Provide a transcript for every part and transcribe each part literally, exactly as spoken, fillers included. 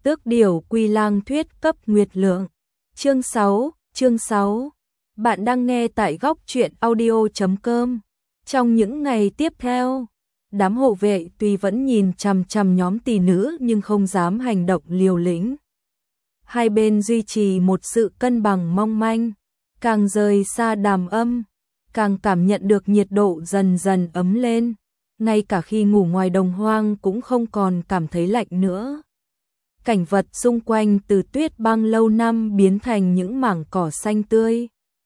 Tước điểu Quy Lang thuyết cấp Nguyệt Lượng. Chương sáu, chương sáu. Bạn đang nghe tại góc truyện audio chấm com. Trong những ngày tiếp theo, đám hộ vệ tuy vẫn nhìn chằm chằm nhóm tỷ nữ nhưng không dám hành động liều lĩnh. Hai bên duy trì một sự cân bằng mong manh, càng rời xa Đàm Âm, càng cảm nhận được nhiệt độ dần dần ấm lên, ngay cả khi ngủ ngoài đồng hoang cũng không còn cảm thấy lạnh nữa. Cảnh vật xung quanh từ tuyết băng lâu năm biến thành những mảng cỏ xanh tươi.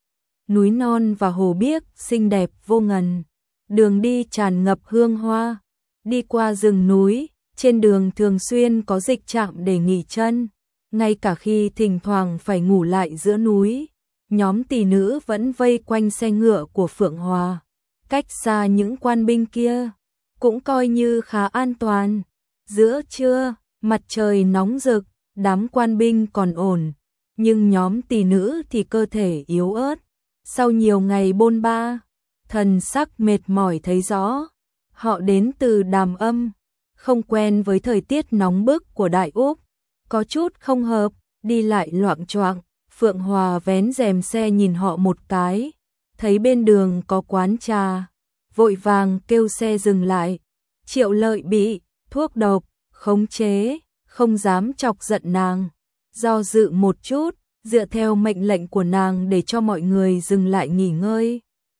Núi non và hồ biếc xinh đẹp vô ngần, đường đi tràn ngập hương hoa, đi qua rừng núi, trên đường thường xuyên có dịch trạm để nghỉ chân, ngay cả khi thỉnh thoảng phải ngủ lại giữa núi, nhóm tỷ nữ vẫn vây quanh xe ngựa của Phượng Hòa, cách xa những quan binh kia, cũng coi như khá an toàn. Giữa trưa, mặt trời nóng rực, đám quan binh còn ổn, nhưng nhóm tỷ nữ thì cơ thể yếu ớt. Sau nhiều ngày bôn ba, thần sắc mệt mỏi thấy rõ, họ đến từ Đàm Âm, không quen với thời tiết nóng bức của Đại Úc, có chút không hợp, đi lại loạng choạng. Phượng Hòa vén rèm xe nhìn họ một cái, thấy bên đường có quán trà, vội vàng kêu xe dừng lại. Triệu Lợi bị thuốc độc khống chế, không dám chọc giận nàng, do dự một chút, dựa theo mệnh lệnh của nàng để cho mọi người dừng lại nghỉ ngơi.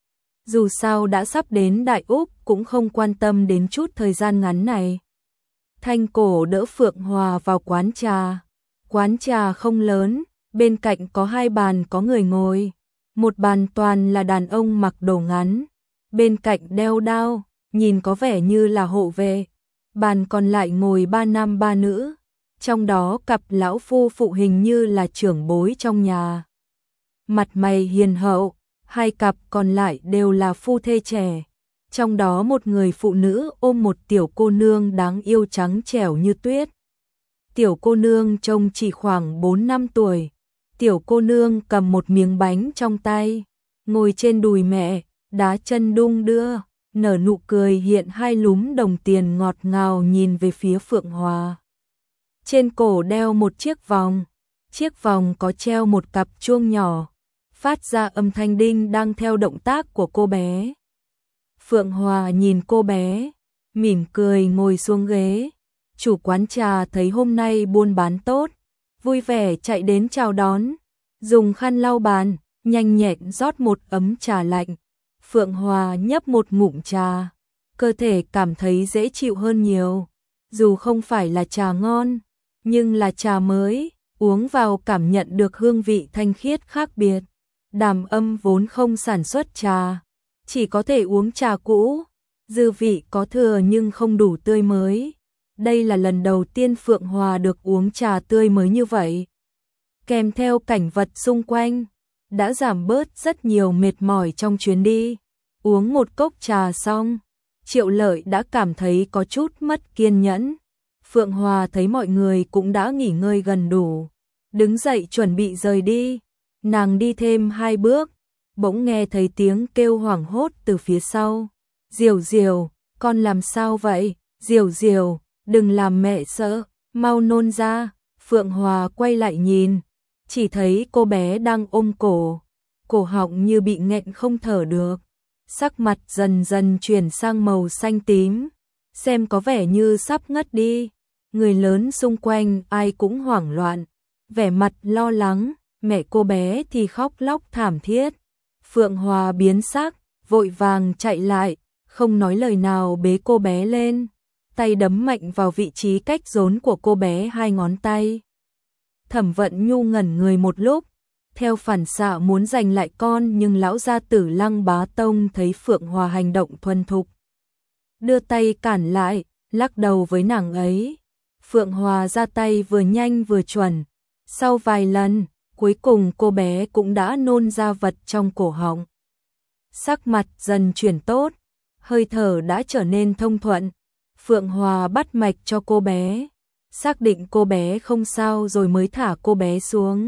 Dù sao đã sắp đến Đại Úc cũng không quan tâm đến chút thời gian ngắn này. Thanh Cổ đỡ Phượng Hòa vào quán trà. Quán trà không lớn, bên cạnh có hai bàn có người ngồi. Một bàn toàn là đàn ông mặc đồ ngắn, bên cạnh đeo đao, nhìn có vẻ như là hộ vệ. Bàn còn lại ngồi ba nam ba nữ, trong đó cặp lão phu phụ hình như là trưởng bối trong nhà. Mặt mày hiền hậu, hai cặp còn lại đều là phu thê trẻ. Trong đó một người phụ nữ ôm một tiểu cô nương đáng yêu trắng trẻo như tuyết. Tiểu cô nương trông chỉ khoảng bốn năm tuổi. Tiểu cô nương cầm một miếng bánh trong tay, ngồi trên đùi mẹ, đá chân đung đưa, nở nụ cười hiện hai lúm đồng tiền ngọt ngào nhìn về phía Phượng Hòa. Trên cổ đeo một chiếc vòng, chiếc vòng có treo một cặp chuông nhỏ, phát ra âm thanh đinh đang theo động tác của cô bé. Phượng Hòa nhìn cô bé, mỉm cười ngồi xuống ghế. Chủ quán trà thấy hôm nay buôn bán tốt, vui vẻ chạy đến chào đón, dùng khăn lau bàn, nhanh nhẹn rót một ấm trà lạnh. Phượng Hòa nhấp một ngụm trà, cơ thể cảm thấy dễ chịu hơn nhiều. Dù không phải là trà ngon, nhưng là trà mới, uống vào cảm nhận được hương vị thanh khiết khác biệt. Đàm Âm vốn không sản xuất trà, chỉ có thể uống trà cũ, dư vị có thừa nhưng không đủ tươi mới. Đây là lần đầu tiên Phượng Hòa được uống trà tươi mới như vậy. Kèm theo cảnh vật xung quanh, đã giảm bớt rất nhiều mệt mỏi trong chuyến đi. Uống một cốc trà xong, Triệu Lợi đã cảm thấy có chút mất kiên nhẫn. Phượng Hòa thấy mọi người cũng đã nghỉ ngơi gần đủ, đứng dậy chuẩn bị rời đi. Nàng đi thêm hai bước, bỗng nghe thấy tiếng kêu hoảng hốt từ phía sau. Diều Diều, con làm sao vậy? Diều Diều, đừng làm mẹ sợ, mau nôn ra. Phượng Hòa quay lại nhìn, chỉ thấy cô bé đang ôm cổ, cổ họng như bị nghẹn không thở được. Sắc mặt dần dần chuyển sang màu xanh tím, xem có vẻ như sắp ngất đi. Người lớn xung quanh ai cũng hoảng loạn, vẻ mặt lo lắng, mẹ cô bé thì khóc lóc thảm thiết. Phượng Hòa biến sắc, vội vàng chạy lại, không nói lời nào bế cô bé lên, tay đấm mạnh vào vị trí cách rốn của cô bé hai ngón tay. Thẩm Vận Nhu ngẩn người một lúc, theo phản xạ muốn giành lại con, nhưng lão gia tử Lăng Bá Tông thấy Phượng Hòa hành động thuần thục, đưa tay cản lại, lắc đầu với nàng ấy. Phượng Hòa ra tay vừa nhanh vừa chuẩn, sau vài lần, cuối cùng cô bé cũng đã nôn ra vật trong cổ họng. Sắc mặt dần chuyển tốt, hơi thở đã trở nên thông thuận. Phượng Hòa bắt mạch cho cô bé, xác định cô bé không sao rồi mới thả cô bé xuống.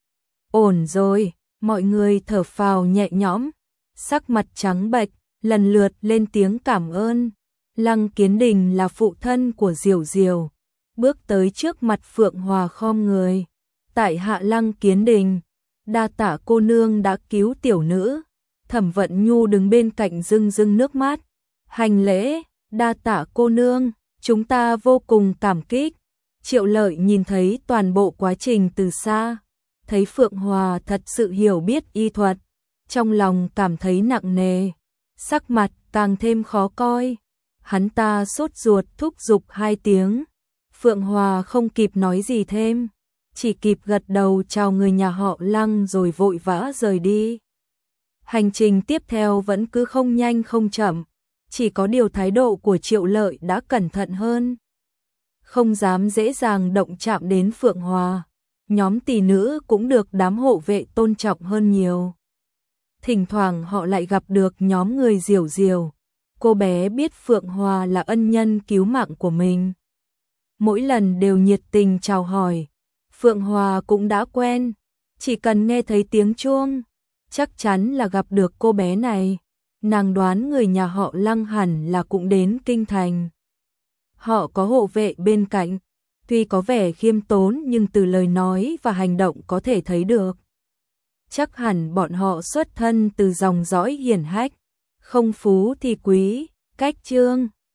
Ổn rồi, mọi người thở phào nhẹ nhõm, sắc mặt trắng bệch, lần lượt lên tiếng cảm ơn. Lăng Kiến Đình là phụ thân của Diều Diều, bước tới trước mặt Phượng Hòa khom người. Tại hạ Lăng Kiến Đình, đa tạ cô nương đã cứu tiểu nữ. Thẩm Vận Nhu đứng bên cạnh rưng rưng nước mắt. Hành lễ, đa tạ cô nương, chúng ta vô cùng cảm kích. Triệu Lợi nhìn thấy toàn bộ quá trình từ xa, thấy Phượng Hòa thật sự hiểu biết y thuật, trong lòng cảm thấy nặng nề, sắc mặt càng thêm khó coi. Hắn ta sốt ruột thúc giục hai tiếng. Phượng Hòa không kịp nói gì thêm, chỉ kịp gật đầu chào người nhà họ Lăng rồi vội vã rời đi. Hành trình tiếp theo vẫn cứ không nhanh không chậm, chỉ có điều thái độ của Triệu Lợi đã cẩn thận hơn, không dám dễ dàng động chạm đến Phượng Hòa. Nhóm tỷ nữ cũng được đám hộ vệ tôn trọng hơn nhiều. Thỉnh thoảng họ lại gặp được nhóm người Diều Diều. Cô bé biết Phượng Hòa là ân nhân cứu mạng của mình, mỗi lần đều nhiệt tình chào hỏi. Phượng Hòa cũng đã quen, chỉ cần nghe thấy tiếng chuông, chắc chắn là gặp được cô bé này. Nàng đoán người nhà họ Lăng hẳn là cũng đến kinh thành. Họ có hộ vệ bên cạnh, tuy có vẻ khiêm tốn nhưng từ lời nói và hành động có thể thấy được. Chắc hẳn bọn họ xuất thân từ dòng dõi hiển hách, không phú thì quý, cách trương.